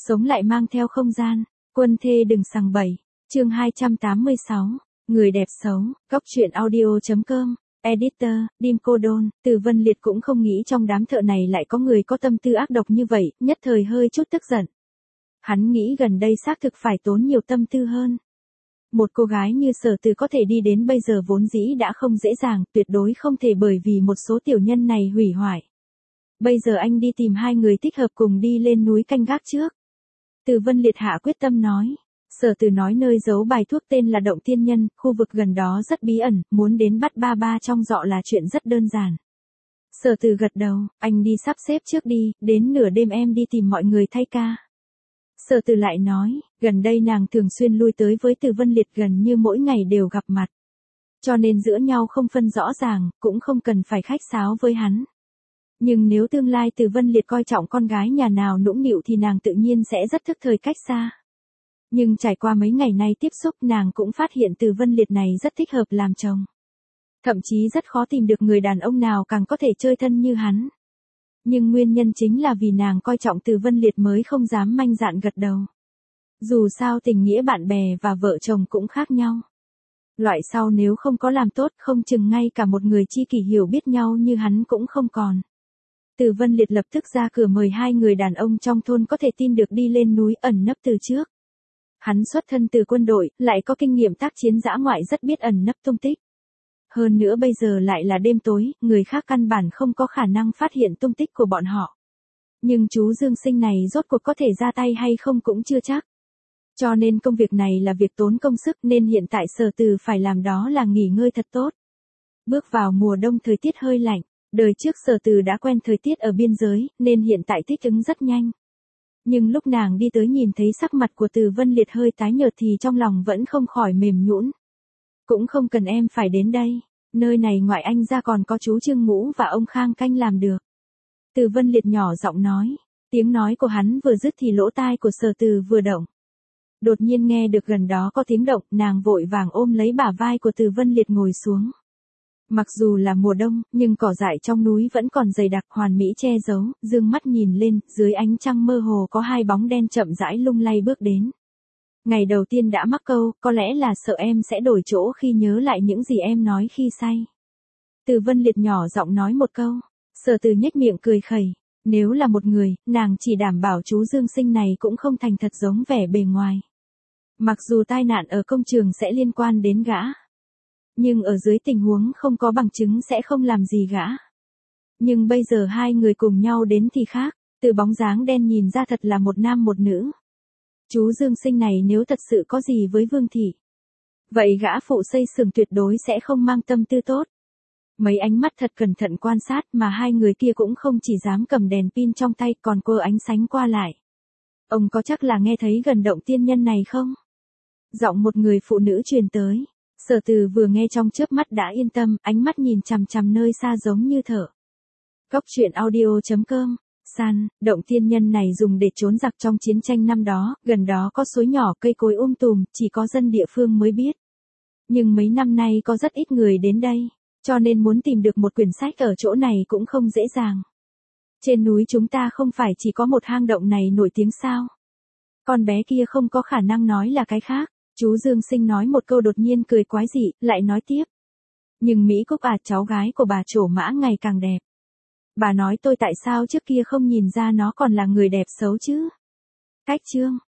Sống lại mang theo không gian, quân thê đừng sằng bậy. Chương 286, người đẹp xấu, góc truyện audio.com. Editor, Dim Cô Đôn. Từ Vân Liệt cũng không nghĩ trong đám thợ này lại có người có tâm tư ác độc như vậy, nhất thời hơi chút tức giận. Hắn nghĩ gần đây xác thực phải tốn nhiều tâm tư hơn. Một cô gái như Sở Từ có thể đi đến bây giờ vốn dĩ đã không dễ dàng, tuyệt đối không thể bởi vì một số tiểu nhân này hủy hoại. Bây giờ anh đi tìm hai người thích hợp cùng đi lên núi canh gác trước. Từ Vân Liệt hạ quyết tâm nói. Sở Từ nói nơi giấu bài thuốc tên là Động Tiên Nhân, khu vực gần đó rất bí ẩn, muốn đến bắt ba ba trong dọ là chuyện rất đơn giản. Sở Từ gật đầu, anh đi sắp xếp trước đi, đến nửa đêm em đi tìm mọi người thay ca. Sở Từ lại nói, gần đây nàng thường xuyên lui tới với Từ Vân Liệt gần như mỗi ngày đều gặp mặt. Cho nên giữa nhau không phân rõ ràng, cũng không cần phải khách sáo với hắn. Nhưng nếu tương lai Từ Vân Liệt coi trọng con gái nhà nào nũng nịu thì nàng tự nhiên sẽ rất thức thời cách xa. Nhưng trải qua mấy ngày nay tiếp xúc nàng cũng phát hiện Từ Vân Liệt này rất thích hợp làm chồng. Thậm chí rất khó tìm được người đàn ông nào càng có thể chơi thân như hắn. Nhưng nguyên nhân chính là vì nàng coi trọng Từ Vân Liệt mới không dám manh dạn gật đầu. Dù sao tình nghĩa bạn bè và vợ chồng cũng khác nhau. Loại sau nếu không có làm tốt không chừng ngay cả một người tri kỷ hiểu biết nhau như hắn cũng không còn. Từ Vân Liệt lập tức ra cửa mời hai người đàn ông trong thôn có thể tin được đi lên núi ẩn nấp từ trước. Hắn xuất thân từ quân đội, lại có kinh nghiệm tác chiến dã ngoại rất biết ẩn nấp tung tích. Hơn nữa bây giờ lại là đêm tối, người khác căn bản không có khả năng phát hiện tung tích của bọn họ. Nhưng chú Dương Sinh này rốt cuộc có thể ra tay hay không cũng chưa chắc. Cho nên công việc này là việc tốn công sức nên hiện tại Sở Từ phải làm đó là nghỉ ngơi thật tốt. Bước vào mùa đông thời tiết hơi lạnh, đời trước Sở Từ đã quen thời tiết ở biên giới nên hiện tại thích ứng rất nhanh. Nhưng lúc nàng đi tới nhìn thấy sắc mặt của Từ Vân Liệt hơi tái nhợt thì trong lòng vẫn không khỏi mềm nhũn. Cũng không cần em phải đến đây, nơi này ngoại anh ra còn có chú Trương Ngũ và ông Khang Canh làm được. Từ Vân Liệt nhỏ giọng nói, tiếng nói của hắn vừa dứt thì lỗ tai của Sở Từ vừa động. Đột nhiên nghe được gần đó có tiếng động, nàng vội vàng ôm lấy bả vai của Từ Vân Liệt ngồi xuống. Mặc dù là mùa đông, nhưng cỏ dại trong núi vẫn còn dày đặc hoàn mỹ che giấu, dương mắt nhìn lên, dưới ánh trăng mơ hồ có hai bóng đen chậm rãi lung lay bước đến. Ngày đầu tiên đã mắc câu, có lẽ là sợ em sẽ đổi chỗ khi nhớ lại những gì em nói khi say. Từ Vân Liệt nhỏ giọng nói một câu, Sở Từ nhếch miệng cười khẩy, nếu là một người, nàng chỉ đảm bảo chú Dương Sinh này cũng không thành thật giống vẻ bề ngoài. Mặc dù tai nạn ở công trường sẽ liên quan đến gã. Nhưng ở dưới tình huống không có bằng chứng sẽ không làm gì gã. Nhưng bây giờ hai người cùng nhau đến thì khác, từ bóng dáng đen nhìn ra thật là một nam một nữ. Chú Dương Sinh này nếu thật sự có gì với Vương Thị. Vậy gã phụ xây xưởng tuyệt đối sẽ không mang tâm tư tốt. Mấy ánh mắt thật cẩn thận quan sát mà hai người kia cũng không chỉ dám cầm đèn pin trong tay còn quơ ánh sánh qua lại. Ông có chắc là nghe thấy gần Động Tiên Nhân này không? Giọng một người phụ nữ truyền tới. Sở Từ vừa nghe trong chớp mắt đã yên tâm, ánh mắt nhìn chằm chằm nơi xa giống như thở. Góc truyện audio.com. San, Động Tiên Nhân này dùng để trốn giặc trong chiến tranh năm đó, gần đó có suối nhỏ cây cối tùm, chỉ có dân địa phương mới biết. Nhưng mấy năm nay có rất ít người đến đây, cho nên muốn tìm được một quyển sách ở chỗ này cũng không dễ dàng. Trên núi chúng ta không phải chỉ có một hang động này nổi tiếng sao? Con bé kia không có khả năng nói là cái khác. Chú Dương Sinh nói một câu đột nhiên cười quái dị, lại nói tiếp. Nhưng Mỹ Cúc cháu gái của bà Trổ Mã ngày càng đẹp. Bà nói tôi tại sao trước kia không nhìn ra nó còn là người đẹp xấu chứ? Cách chương.